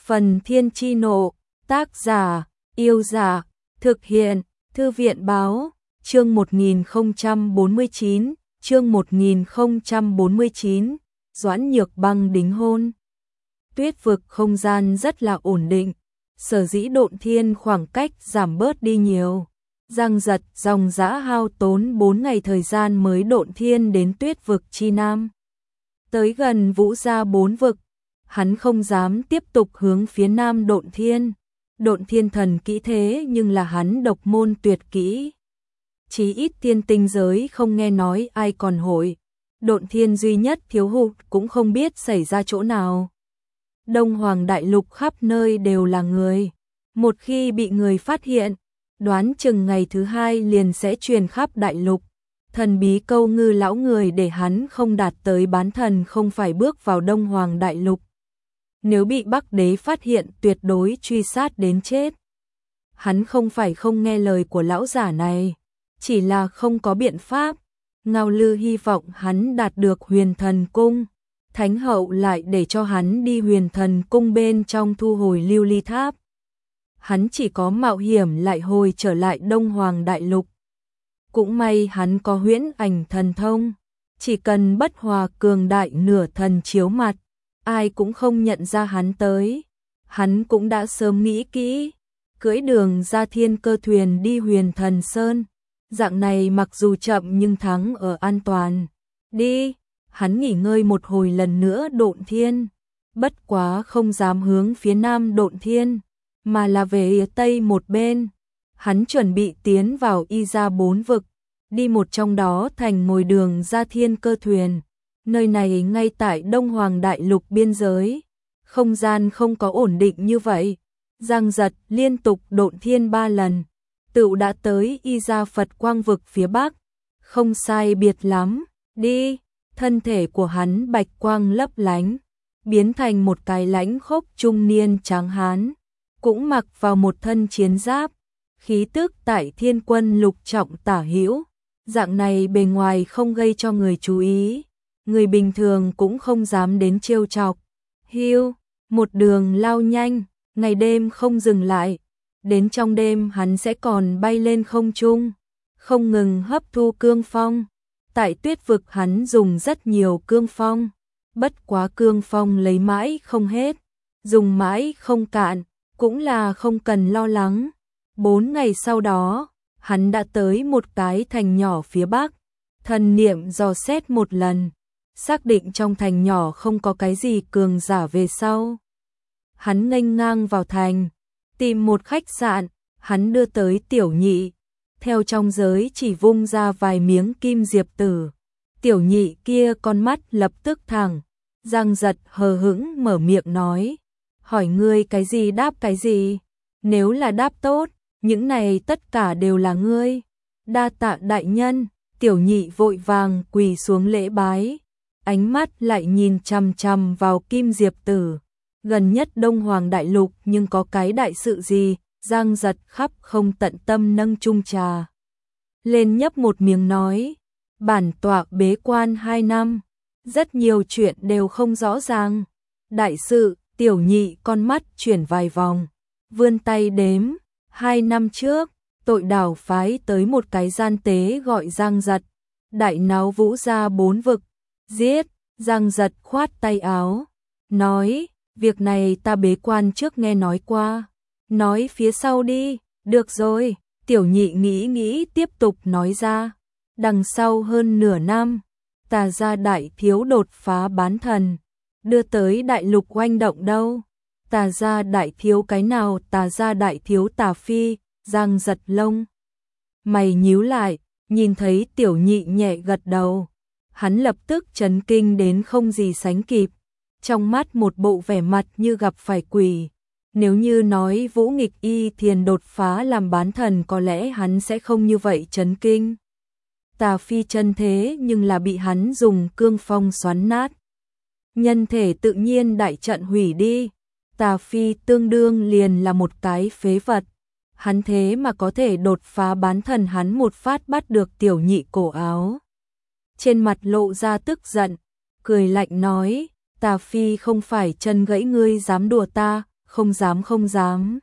Phần Thiên Chi Nộ, tác giả, Yêu Giả, thực hiện, Thư viện Báo, chương 1049, chương 1049, Doãn Nhược Băng đính hôn. Tuyết vực không gian rất là ổn định, sở dĩ Độn Thiên khoảng cách giảm bớt đi nhiều. Giang Giật dòng dã hao tốn 4 ngày thời gian mới Độn Thiên đến Tuyết vực chi nam. Tới gần Vũ Gia 4 vực, hắn không dám tiếp tục hướng phía nam Độn Thiên. Độn Thiên thần kỹ thế nhưng là hắn độc môn tuyệt kỹ. Chí ít thiên tinh giới không nghe nói ai còn hội. Độn Thiên duy nhất thiếu hụt cũng không biết xảy ra chỗ nào. Đông Hoàng Đại Lục khắp nơi đều là người. Một khi bị người phát hiện, đoán chừng ngày thứ 2 liền sẽ truyền khắp đại lục. Thần bí câu ngư lão người để hắn không đạt tới bán thần không phải bước vào Đông Hoàng Đại Lục. Nếu bị Bắc Đế phát hiện tuyệt đối truy sát đến chết. Hắn không phải không nghe lời của lão giả này, chỉ là không có biện pháp. Ngao Lư hy vọng hắn đạt được Huyền Thần Cung. Thánh hậu lại để cho hắn đi Huyền Thần Cung bên trong thu hồi lưu ly tháp. Hắn chỉ có mạo hiểm lại hồi trở lại Đông Hoàng Đại Lục. Cũng may hắn có huyễn ảnh thần thông, chỉ cần bất hòa cường đại nửa thần chiếu mặt, ai cũng không nhận ra hắn tới. Hắn cũng đã sớm nghĩ kỹ, cưỡi đường ra thiên cơ thuyền đi Huyền Thần Sơn. Dạng này mặc dù chậm nhưng thắng ở an toàn. Đi, hắn nghỉ ngơi một hồi lần nữa Độn Thiên. Bất quá không dám hướng phía nam Độn Thiên, mà là về tây một bên. Hắn chuẩn bị tiến vào Y Gia 4 vực, đi một trong đó thành ngồi đường ra thiên cơ thuyền. Nơi này ngay tại Đông Hoàng Đại Lục biên giới, không gian không có ổn định như vậy. Giang Giật liên tục Độn Thiên 3 lần, tựu đã tới Y Gia Phật Quang vực phía bắc. Không sai biệt lắm, đi. Thân thể của hắn bạch quang lấp lánh, biến thành một cái lãnh khốc trung niên tráng hán, cũng mặc vào một thân chiến giáp, khí tức tại Thiên Quân lục trọng tả hữu. Dạng này bề ngoài không gây cho người chú ý, người bình thường cũng không dám đến trêu chọc. Hiu, một đường lao nhanh, ngày đêm không dừng lại. Đến trong đêm hắn sẽ còn bay lên không trung, không ngừng hấp thu cương phong. Tại Tuyết vực hắn dùng rất nhiều cương phong, bất quá cương phong lấy mãi không hết, dùng mãi không cạn, cũng là không cần lo lắng. 4 ngày sau đó, hắn đã tới một cái thành nhỏ phía bắc, thần niệm dò xét một lần, xác định trong thành nhỏ không có cái gì cường giả về sau. Hắn nghênh ngang vào thành, tìm một khách sạn, hắn đưa tới Tiểu Nhị, theo trong giới chỉ vung ra vài miếng kim diệp tử. Tiểu Nhị kia con mắt lập tức thẳng. Giang Giật hờ hững mở miệng nói, hỏi ngươi cái gì đáp cái gì, nếu là đáp tốt, những này tất cả đều là ngươi. Đa tạ đại nhân. Tiểu Nhị vội vàng quỳ xuống lễ bái, ánh mắt lại nhìn chằm chằm vào kim diệp tử. Gần nhất Đông Hoàng Đại Lục nhưng có cái đại sự gì? Giang Giật khắp không tận tâm nâng chung trà lên nhấp một miếng nói, bản tọa bế quan 2 năm, rất nhiều chuyện đều không rõ ràng. Đại sự. Tiểu Nhị con mắt chuyển vài vòng, vươn tay đếm. 2 năm trước, Tội Đảo phái tới một cái gian tế gọi Giang Giật, đại náo Vũ Gia 4 vực, giết. Giang Giật khoát tay áo, nói, việc này ta bế quan trước nghe nói qua. Nói phía sau đi. Được rồi. Tiểu Nhị nghĩ tiếp tục nói ra, đằng sau hơn nửa năm, Tà Gia đại thiếu đột phá bán thần, đưa tới đại lục oanh động đâu. Tà Gia đại thiếu cái nào? Tà Gia đại thiếu Tà Phi. Giang Giật lông mày nhíu lại, nhìn thấy Tiểu Nhị nhẹ gật đầu, hắn lập tức chấn kinh đến không gì sánh kịp, trong mắt một bộ vẻ mặt như gặp phải quỷ. Nếu như nói Vũ Nghịch Y Thiền đột phá làm bán thần có lẽ hắn sẽ không như vậy chấn kinh. Tà Phi chân thế nhưng là bị hắn dùng cương phong xoắn nát, nhân thể tự nhiên đại trận hủy đi. Tà Phi tương đương liền là một cái phế vật, hắn thế mà có thể đột phá bán thần. Hắn một phát bắt được Tiểu Nhị cổ áo, trên mặt lộ ra tức giận, cười lạnh nói, Tà Phi không phải chân gãy ngươi dám đùa ta. không dám không dám.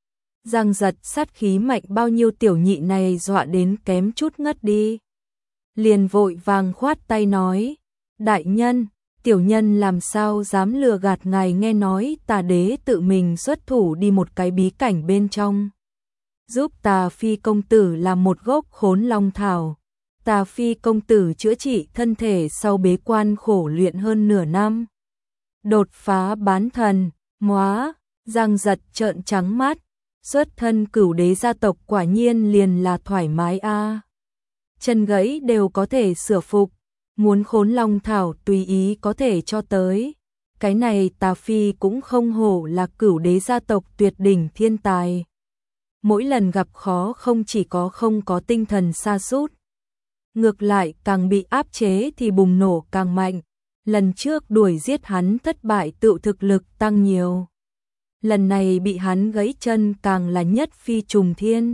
Giang Giật sát khí mạnh bao nhiêu tiểu nhị này dọa đến kém chút ngất đi. Liền vội vàng khoát tay nói, đại nhân, tiểu nhân làm sao dám lừa gạt ngài, nghe nói Tà đế tự mình xuất thủ đi một cái bí cảnh bên trong. Giúp Tà Phi công tử làm một gốc Khốn Long thảo. Tà Phi công tử chữa trị thân thể sau bế quan khổ luyện hơn nửa năm. Đột phá bán thần, móa, Giang Giật trợn trắng mắt, xuất thân Cửu đế gia tộc quả nhiên liền là thoải mái a. Chân gãy đều có thể sửa phục, muốn Khốn Long thảo tùy ý có thể cho tới. Cái này Tà Phi cũng không hổ là Cửu đế gia tộc tuyệt đỉnh thiên tài. Mỗi lần gặp khó không chỉ có không có tinh thần sa sút, ngược lại càng bị áp chế thì bùng nổ càng mạnh. Lần trước đuổi giết hắn thất bại tự thực lực tăng nhiều. Lần này bị hắn gãy chân càng là nhất phi trùng thiên.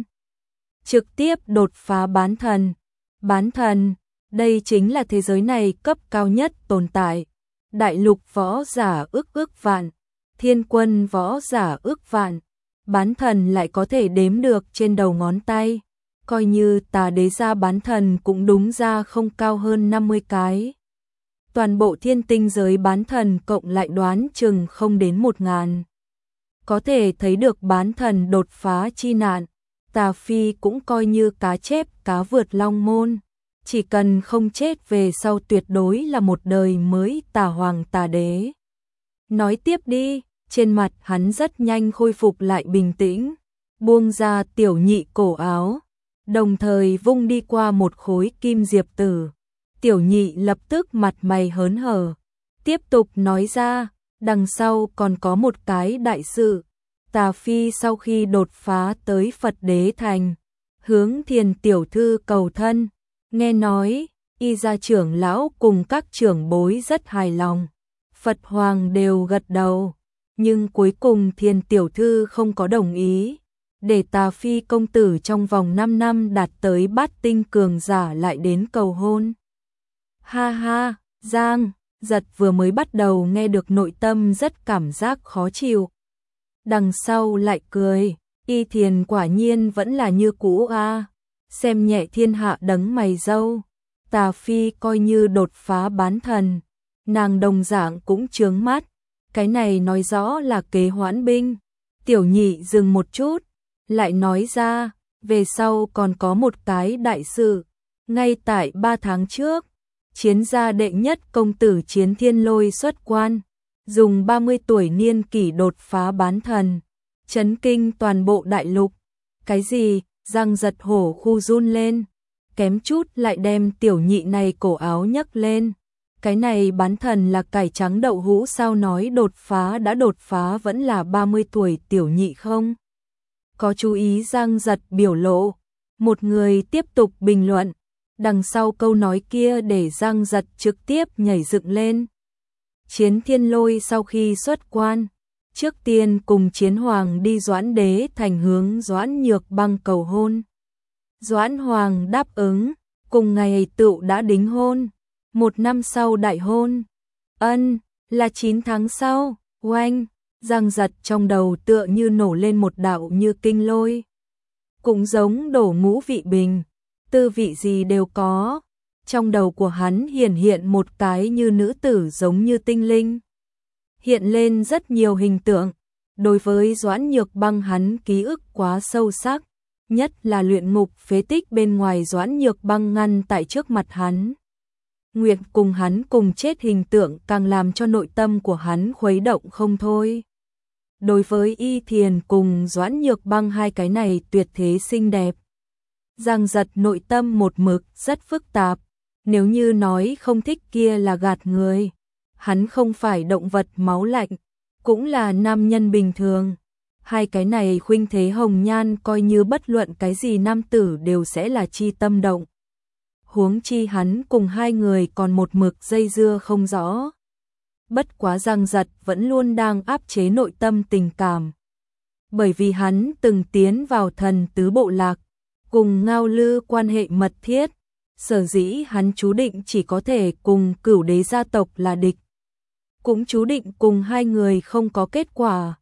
Trực tiếp đột phá bán thần. Bán thần, đây chính là thế giới này cấp cao nhất tồn tại. Đại lục võ giả ước vạn, thiên quân võ giả ước vạn. Bán thần lại có thể đếm được trên đầu ngón tay. Coi như Tà đế gia bán thần cũng đúng ra không cao hơn 50 cái. Toàn bộ thiên tinh giới bán thần cộng lại đoán chừng không đến 1000. Có thể thấy được bán thần đột phá chi nạn. Tà Phi cũng coi như cá chép cá vượt long môn. Chỉ cần không chết về sau tuyệt đối là một đời mới Tà Hoàng Tà đế. Nói tiếp đi, trên mặt hắn rất nhanh khôi phục lại bình tĩnh. Buông ra tiểu nhị cổ áo, đồng thời vung đi qua một khối kim diệp tử. Tiểu nhị lập tức mặt mày hớn hở, tiếp tục nói ra, đằng sau còn có một cái đại sự. Tà Phi sau khi đột phá tới Phật đế thành, hướng Thiền tiểu thư cầu thân, nghe nói, y gia trưởng lão cùng các trưởng bối rất hài lòng. Phật Hoàng đều gật đầu, nhưng cuối cùng Thiền tiểu thư không có đồng ý. Để Tà Phi công tử trong vòng 5 năm đạt tới bát tinh cường giả lại đến cầu hôn. Ha ha, Giang Giật vừa mới bắt đầu nghe được nội tâm rất cảm giác khó chịu. Đằng sau lại cười, Y Thiền quả nhiên vẫn là như cũ a. Xem nhẹ thiên hạ đấng mày râu. Tà Phi coi như đột phá bán thần, nàng đồng dạng cũng chướng mắt. Cái này nói rõ là kế hoãn binh. Tiểu nhị dừng một chút, lại nói ra, về sau còn có một cái đại sự. Ngay tại 3 tháng trước, chiến gia đệ nhất công tử Chiến Thiên Lôi xuất quan, dùng 30 tuổi niên kỷ đột phá bán thần, chấn kinh toàn bộ đại lục. Cái gì? Giang Giật hổ khu run lên, kém chút lại đem tiểu nhị này cổ áo nhấc lên. Cái này bán thần là cải trắng đậu hũ sao, nói đột phá đã đột phá vẫn là 30 tuổi tiểu nhị không? Có chú ý Giang Giật biểu lộ, một người tiếp tục bình luận, đằng sau câu nói kia để Giang Giật trực tiếp nhảy dựng lên. Chiến Thiên Lôi sau khi xuất quan, trước tiên cùng Chiến Hoàng đi Doãn đế thành hướng Doãn Nhược Băng cầu hôn. Doãn Hoàng đáp ứng, cùng ngày tựu đã đính hôn. 1 năm sau đại hôn. Ân, là 9 tháng sau. Oanh, Giang Giật trong đầu tựa như nổ lên một đạo như kinh lôi. Cũng giống đổ ngũ vị bình, tư vị gì đều có. Trong đầu của hắn hiện một cái như nữ tử giống như tinh linh. Hiện lên rất nhiều hình tượng. Đối với Doãn Nhược Băng hắn ký ức quá sâu sắc, nhất là luyện ngục phế tích bên ngoài Doãn Nhược Băng ngăn tại trước mặt hắn. Nguyệt cùng hắn cùng chết hình tượng càng làm cho nội tâm của hắn khuấy động không thôi. Đối với Y Thiền cùng Doãn Nhược Băng hai cái này tuyệt thế xinh đẹp, Giang Giật nội tâm một mực rất phức tạp. Nếu như nói không thích kia là gạt người. Hắn không phải động vật máu lạnh, cũng là nam nhân bình thường. Hai cái này khuynh thế hồng nhan coi như bất luận cái gì nam tử đều sẽ là chi tâm động. Huống chi hắn cùng hai người còn một mực dây dưa không rõ. Bất quá Giang Giật vẫn luôn đang áp chế nội tâm tình cảm. Bởi vì hắn từng tiến vào thần tứ bộ lạc, cùng Ngao Lư quan hệ mật thiết. Sở dĩ hắn chú định chỉ có thể cùng Cửu đế gia tộc là địch. Cũng chú định cùng hai người không có kết quả.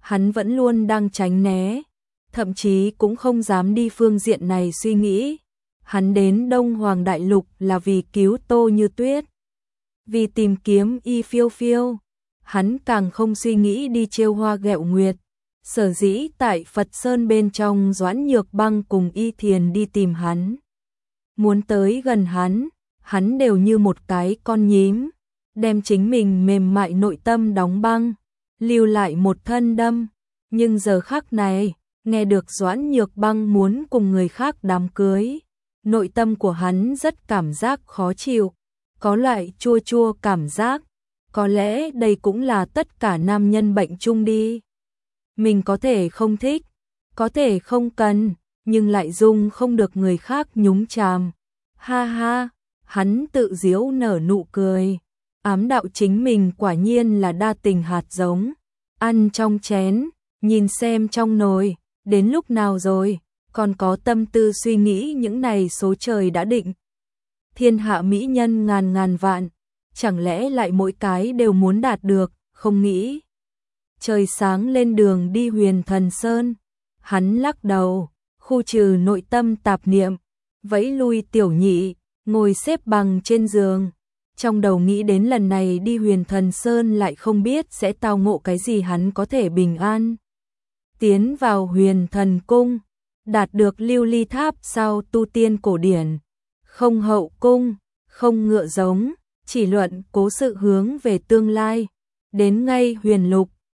hắn vẫn luôn đang tránh né, thậm chí cũng không dám đi phương diện này suy nghĩ. Hắn đến Đông Hoàng Đại Lục là vì cứu Tô Như Tuyết, vì tìm kiếm Y Phiêu Phiêu. Hắn càng không suy nghĩ đi trêu Hoa Ghẹo Nguyệt. Sở dĩ tại Phật Sơn bên trong Doãn Nhược Băng cùng Y Thiền đi tìm hắn, muốn tới gần hắn đều như một cái con nhím, đem chính mình mềm mại nội tâm đóng băng, lưu lại một thân đâm. Nhưng giờ khắc này, nghe được Doãn Nhược Băng muốn cùng người khác đám cưới, nội tâm của hắn rất cảm giác khó chịu, có loại chua chua cảm giác. Có lẽ đây cũng là tất cả nam nhân bệnh chung đi. Mình có thể không thích, có thể không cần, nhưng lại dung không được người khác nhúng chàm. Ha ha, hắn tự giễu nở nụ cười, ám đạo chính mình quả nhiên là đa tình hạt giống, ăn trong chén, nhìn xem trong nồi, đến lúc nào rồi, còn có tâm tư suy nghĩ những này số trời đã định. Thiên hạ mỹ nhân ngàn ngàn vạn, chẳng lẽ lại mỗi cái đều muốn đạt được, không nghĩ. Trời sáng lên đường đi Huyền Thần Sơn, hắn lắc đầu, khu trừ nội tâm tạp niệm, vẫy lui Tiểu Nhị, ngồi xếp bằng trên giường. Trong đầu nghĩ đến lần này đi Huyền Thần Sơn lại không biết sẽ tao ngộ cái gì, hắn có thể bình an tiến vào Huyền Thần Cung, đạt được lưu ly tháp sau tu tiên cổ điển, không hậu cung, không ngựa giống, chỉ luận cố sự hướng về tương lai. Đến ngay Huyền Lục,